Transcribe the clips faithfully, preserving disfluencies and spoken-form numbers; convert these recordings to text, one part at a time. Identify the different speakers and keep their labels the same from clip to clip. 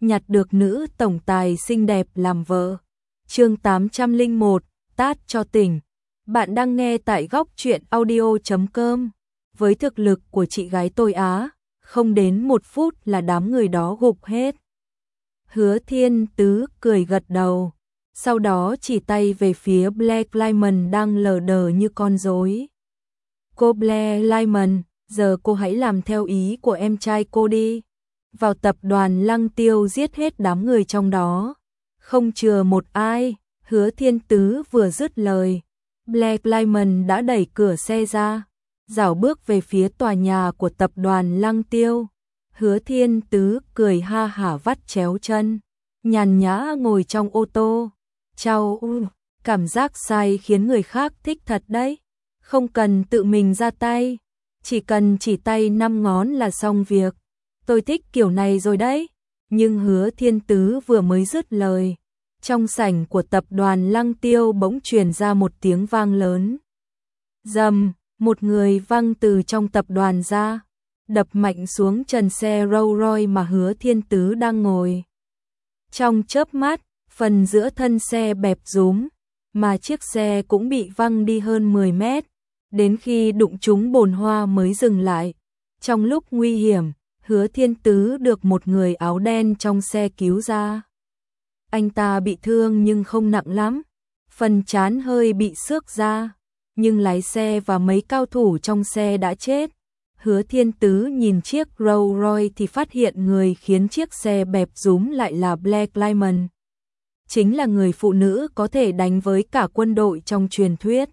Speaker 1: nhặt được nữ tổng tài xinh đẹp làm vợ. Chương tám trăm lẻ một, tát cho tỉnh. Bạn đang nghe tại góc truyện audio chấm com. Với thực lực của chị gái tôi Á, không đến một phút là đám người đó gục hết. Hứa Thiên Tứ cười gật đầu, sau đó chỉ tay về phía Black Diamond đang lờ đờ như con rối. Cô Black Diamond, giờ cô hãy làm theo ý của em trai cô đi. Vào tập đoàn Lăng Tiêu giết hết đám người trong đó, không chừa một ai. Hứa Thiên Tứ vừa dứt lời, Black Diamond đã đẩy cửa xe ra, rảo bước về phía tòa nhà của tập đoàn Lăng Tiêu. Hứa Thiên Tứ cười ha hả vắt chéo chân, nhàn nhã ngồi trong ô tô. Chao, cảm giác say khiến người khác thích thật đấy. Không cần tự mình ra tay, chỉ cần chỉ tay năm ngón là xong việc. Tôi thích kiểu này rồi đấy. Nhưng Hứa Thiên Tứ vừa mới dứt lời, trong sảnh của tập đoàn Lăng Tiêu bỗng truyền ra một tiếng vang lớn. Rầm, một người văng từ trong tập đoàn ra, đập mạnh xuống trần xe Rolls Royce mà Hứa Thiên Tứ đang ngồi. Trong chớp mắt, phần giữa thân xe bẹp rúm, mà chiếc xe cũng bị văng đi hơn mười mét, đến khi đụng trúng bồn hoa mới dừng lại. Trong lúc nguy hiểm, Hứa Thiên Tứ được một người áo đen trong xe cứu ra. Anh ta bị thương nhưng không nặng lắm, phần trán hơi bị xước ra, nhưng lái xe và mấy cao thủ trong xe đã chết. Hứa Thiên Tứ nhìn chiếc Rolls Royce thì phát hiện người khiến chiếc xe bẹp rúm lại là Black Diamond. Chính là người phụ nữ có thể đánh với cả quân đội trong truyền thuyết.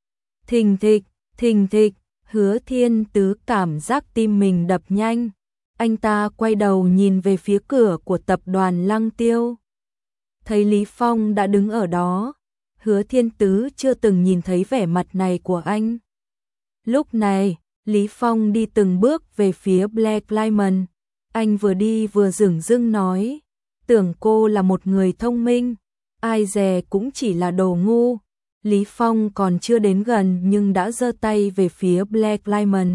Speaker 1: Thình thịch, thình thịch, Hứa Thiên Tứ cảm giác tim mình đập nhanh. Anh ta quay đầu nhìn về phía cửa của tập đoàn Lăng Tiêu, thấy Lý Phong đã đứng ở đó. Hứa Thiên Tứ chưa từng nhìn thấy vẻ mặt này của anh. Lúc này, Lý Phong đi từng bước về phía Black Diamond. Anh vừa đi vừa dửng dưng nói, tưởng cô là một người thông minh, ai dè cũng chỉ là đồ ngu. Lý Phong còn chưa đến gần nhưng đã giơ tay về phía Black Diamond.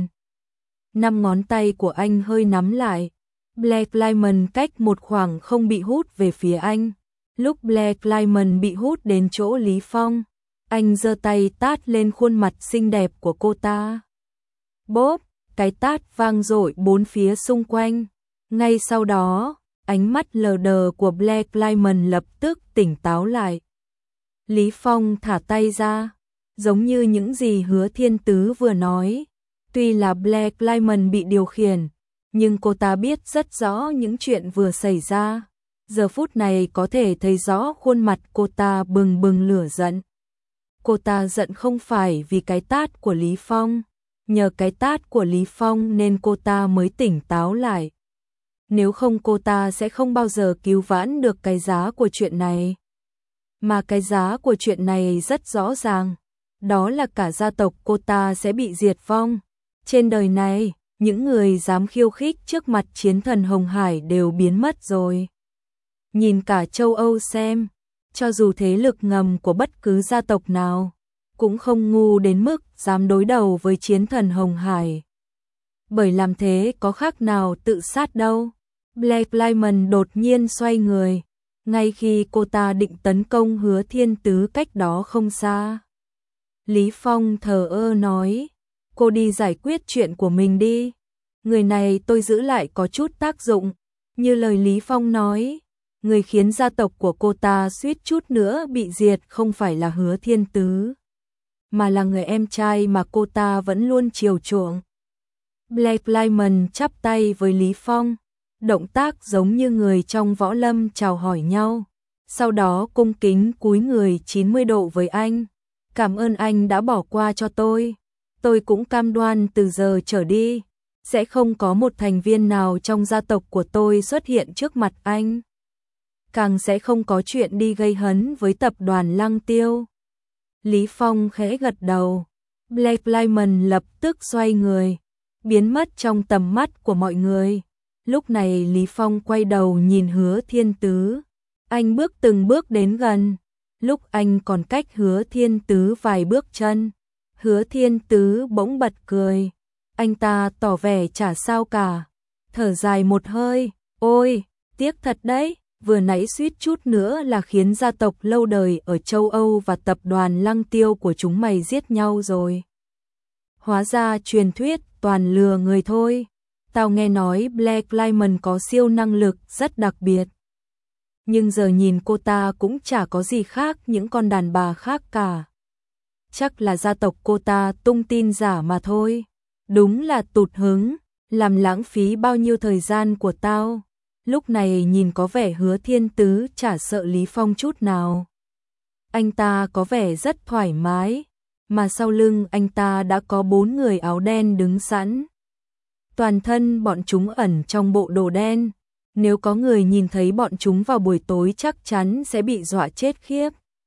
Speaker 1: Năm ngón tay của anh hơi nắm lại. Black Diamond cách một khoảng không bị hút về phía anh. Lúc Black Diamond bị hút đến chỗ Lý Phong, anh giơ tay tát lên khuôn mặt xinh đẹp của cô ta. Bốp, cái tát vang dội bốn phía xung quanh. Ngay sau đó, ánh mắt lờ đờ của Black Diamond lập tức tỉnh táo lại. Lý Phong thả tay ra, giống như những gì Hứa Thiên Tứ vừa nói. Tuy là Black Diamond bị điều khiển, nhưng cô ta biết rất rõ những chuyện vừa xảy ra. Giờ phút này có thể thấy rõ khuôn mặt cô ta bừng bừng lửa giận. Cô ta giận không phải vì cái tát của Lý Phong, nhờ cái tát của Lý Phong nên cô ta mới tỉnh táo lại. Nếu không cô ta sẽ không bao giờ cứu vãn được cái giá của chuyện này. Mà cái giá của chuyện này rất rõ ràng, đó là cả gia tộc cô ta sẽ bị diệt vong. Trên đời này, những người dám khiêu khích trước mặt chiến thần Hồng Hải đều biến mất rồi. Nhìn cả châu Âu xem, cho dù thế lực ngầm của bất cứ gia tộc nào, cũng không ngu đến mức dám đối đầu với chiến thần Hồng Hải. Bởi làm thế có khác nào tự sát đâu. Black Diamond đột nhiên xoay người, ngay khi cô ta định tấn công Hứa Thiên Tứ cách đó không xa. Lý Phong thờ ơ nói, cô đi giải quyết chuyện của mình đi. Người này tôi giữ lại có chút tác dụng. Như lời Lý Phong nói, người khiến gia tộc của cô ta suýt chút nữa bị diệt không phải là Hứa Thiên Tứ, mà là người em trai mà cô ta vẫn luôn chiều chuộng. Black Diamond chắp tay với Lý Phong, động tác giống như người trong võ lâm chào hỏi nhau, sau đó cung kính cúi người chín mươi độ với anh. Cảm ơn anh đã bỏ qua cho tôi. Tôi cũng cam đoan từ giờ trở đi, sẽ không có một thành viên nào trong gia tộc của tôi xuất hiện trước mặt anh. Càng sẽ không có chuyện đi gây hấn với tập đoàn Lăng Tiêu. Lý Phong khẽ gật đầu. Black Diamond lập tức xoay người, biến mất trong tầm mắt của mọi người. Lúc này Lý Phong quay đầu nhìn Hứa Thiên Tứ. Anh bước từng bước đến gần. Lúc anh còn cách Hứa Thiên Tứ vài bước chân, Hứa Thiên Tứ bỗng bật cười. Anh ta tỏ vẻ chả sao cả, thở dài một hơi, ôi, tiếc thật đấy, vừa nãy suýt chút nữa là khiến gia tộc lâu đời ở châu Âu và tập đoàn Lăng Tiêu của chúng mày giết nhau rồi. Hóa ra truyền thuyết toàn lừa người thôi. Tao nghe nói Black Diamond có siêu năng lực rất đặc biệt. Nhưng giờ nhìn cô ta cũng chả có gì khác những con đàn bà khác cả. Chắc là gia tộc cô ta tung tin giả mà thôi. Đúng là tụt hứng, làm lãng phí bao nhiêu thời gian của tao. Lúc này nhìn có vẻ Hứa Thiên Tứ chả sợ Lý Phong chút nào. Anh ta có vẻ rất thoải mái, mà sau lưng anh ta đã có bốn người áo đen đứng sẵn. Toàn thân bọn chúng ẩn trong bộ đồ đen, nếu có người nhìn thấy bọn chúng vào buổi tối chắc chắn sẽ bị dọa chết khiếp.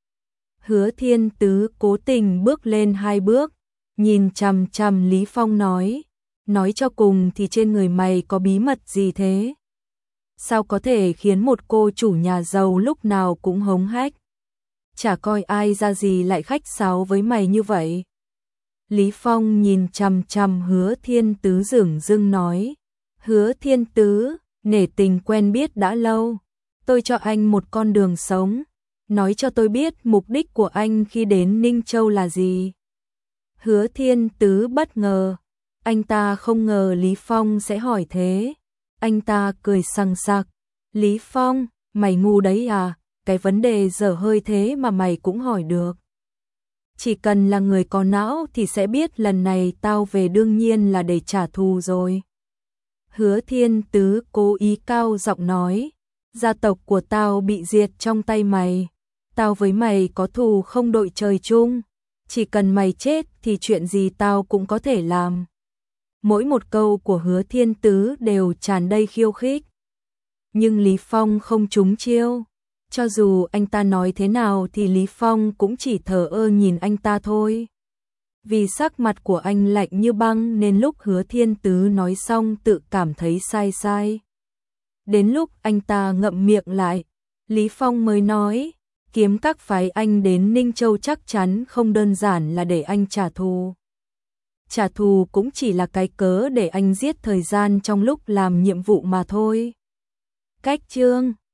Speaker 1: Hứa Thiên Tứ cố tình bước lên hai bước, nhìn chằm chằm Lý Phong nói, nói cho cùng thì trên người mày có bí mật gì thế? Sao có thể khiến một cô chủ nhà giàu lúc nào cũng hống hách? Chả coi ai ra gì lại khách sáo với mày như vậy. Lý Phong nhìn chằm chằm Hứa Thiên Tứ dửng dưng nói, Hứa Thiên Tứ, nể tình quen biết đã lâu, tôi cho anh một con đường sống, nói cho tôi biết mục đích của anh khi đến Ninh Châu là gì. Hứa Thiên Tứ bất ngờ, anh ta không ngờ Lý Phong sẽ hỏi thế. Anh ta cười sằng sặc, Lý Phong, mày ngu đấy à, cái vấn đề dở hơi thế mà mày cũng hỏi được. Chỉ cần là người có não thì sẽ biết lần này tao về đương nhiên là để trả thù rồi. Hứa Thiên Tứ cố ý cao giọng nói, gia tộc của tao bị diệt trong tay mày, tao với mày có thù không đội trời chung, chỉ cần mày chết thì chuyện gì tao cũng có thể làm. Mỗi một câu của Hứa Thiên Tứ đều tràn đầy khiêu khích. Nhưng Lý Phong không trúng chiêu. Cho dù anh ta nói thế nào thì Lý Phong cũng chỉ thờ ơ nhìn anh ta thôi. Vì sắc mặt của anh lạnh như băng nên lúc Hứa Thiên Tứ nói xong tự cảm thấy sai sai. Đến lúc anh ta ngậm miệng lại, Lý Phong mới nói, kiếm các phái anh đến Ninh Châu chắc chắn không đơn giản là để anh trả thù. Trả thù cũng chỉ là cái cớ để anh giết thời gian trong lúc làm nhiệm vụ mà thôi. Cách chương